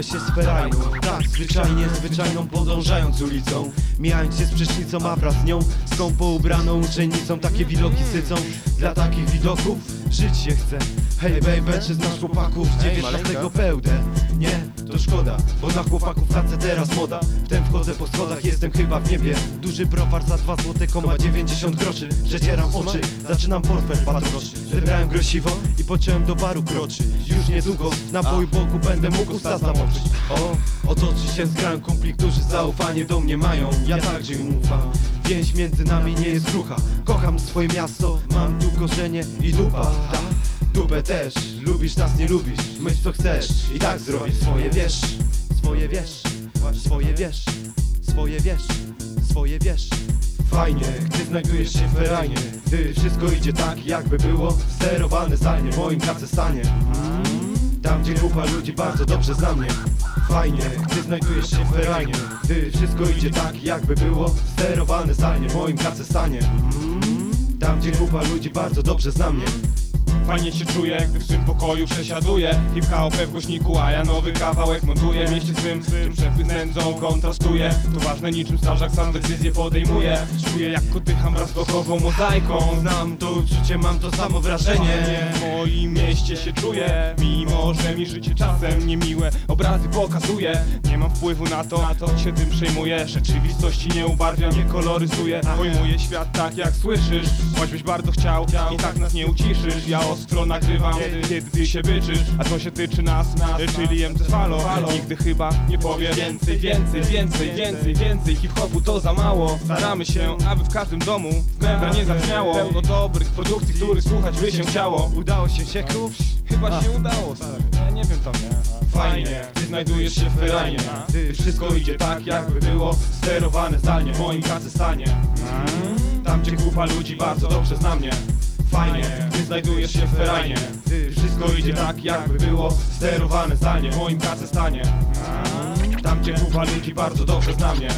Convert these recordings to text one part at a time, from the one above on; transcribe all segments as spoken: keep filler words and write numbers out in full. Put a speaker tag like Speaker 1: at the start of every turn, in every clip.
Speaker 1: się z ferajną. Tak, zwyczajnie, zwyczajną podążając ulicą, mijając się z prysznicą, a wraz z nią skąpo ubraną uczennicą. Takie widoki sycą, dla takich widoków żyć się chce. Hej baby, czy znasz chłopaków dziewiętnastego pełdę? Nie, to szkoda, bo na chłopaków tacy teraz moda. Wtem wchodzę po schodach, jestem chyba w niebie. Duży browar za dwa złote koma dziewięćdziesiąt groszy. Przecieram oczy, zaczynam portfel patroszyć. Zebrałem grosiwo i pociąłem do baru kroczy. Już niedługo w napoju boku będę mógł usta zamoczyć. O, otoczy się zgrałem kumpli, którzy zaufanie do mnie mają. Ja także im ufam. Więź między nami nie jest krucha. Kocham swoje miasto, mam tu korzenie i dupa. Ta, dupę też, lubisz nas, nie lubisz, myśl co chcesz i tak zrobisz swoje wiesz. Swoje wiesz, swoje wiesz, swoje wiesz, swoje wiesz. Fajnie, gdy znajdujesz się w ferajnie, gdy wszystko idzie tak, jakby było sterowane zdalnie w moim kacestanie. Tam gdzie grupa ludzi bardzo dobrze zna mnie. Fajnie, gdy znajdujesz się w ferajnie, gdy wszystko idzie tak, jakby było sterowane zdalnie w moim kacestanie. Tam gdzie grupa ludzi bardzo dobrze zna mnie.
Speaker 2: Fajnie się czuję, gdy w swym pokoju przesiaduję hip-K O P w głośniku, a ja nowy kawałek montuję. W mieście swym, czym szefy z nędzą kontrastuje. To ważne, niczym strażak sam decyzję podejmuje. Czuję jak kotycham wraz z blokową mozaiką.
Speaker 1: Znam to uczucie, mam to samo wrażenie.
Speaker 2: W moim mieście się czuję, mimo że mi życie czasem niemiłe obrazy pokazuje. Nie mam wpływu na to, na to się tym przejmuję. Rzeczywistości nie ubarwiam, nie koloryzuję. Pojmuję świat tak jak słyszysz, choćbyś bardzo chciał, i tak nas nie uciszysz. Ja ostro nagrywam, kiedy ty się byczysz, a to się tyczy nas, czyli M C Falo. Nigdy chyba nie powiem więcej, więcej, więcej, więcej, więcej. Hip-hopu to za mało. Staramy się, aby w każdym domu gęba nie zabrzmiało. Pełno dobrych produkcji, których słuchać by się chciało.
Speaker 1: Udało się sieków?
Speaker 2: Chyba się udało, stary. Ja nie wiem tam, nie? Fajnie, gdy znajdujesz się w ferajnie, gdy wszystko idzie tak, jakby było sterowane zdalnie w moim kacestanie. Tam gdzie kupa ludzi bardzo dobrze zna mnie. Fajnie, gdy znajdujesz się w ferajnie, gdy wszystko idzie tak, jakby było sterowane zdalnie w moim kacestanie. Tam gdzie kupa ludzi bardzo dobrze zna mnie.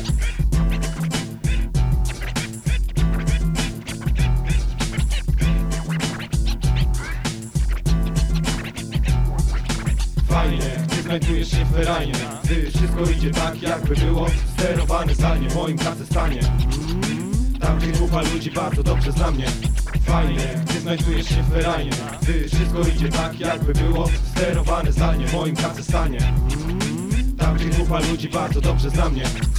Speaker 2: Fajnie, gdy znajdujesz się w ferajnie, gdy wszystko idzie tak, jakby było sterowane zdalnie w moim kacestanie. Tam gdzie grupa ludzi bardzo dobrze zna mnie. Fajnie, gdy znajdujesz się w ferajnie, gdy wszystko idzie tak, jakby było sterowane zdalnie w moim kacestanie. Tam gdzie grupa ludzi bardzo dobrze zna mnie.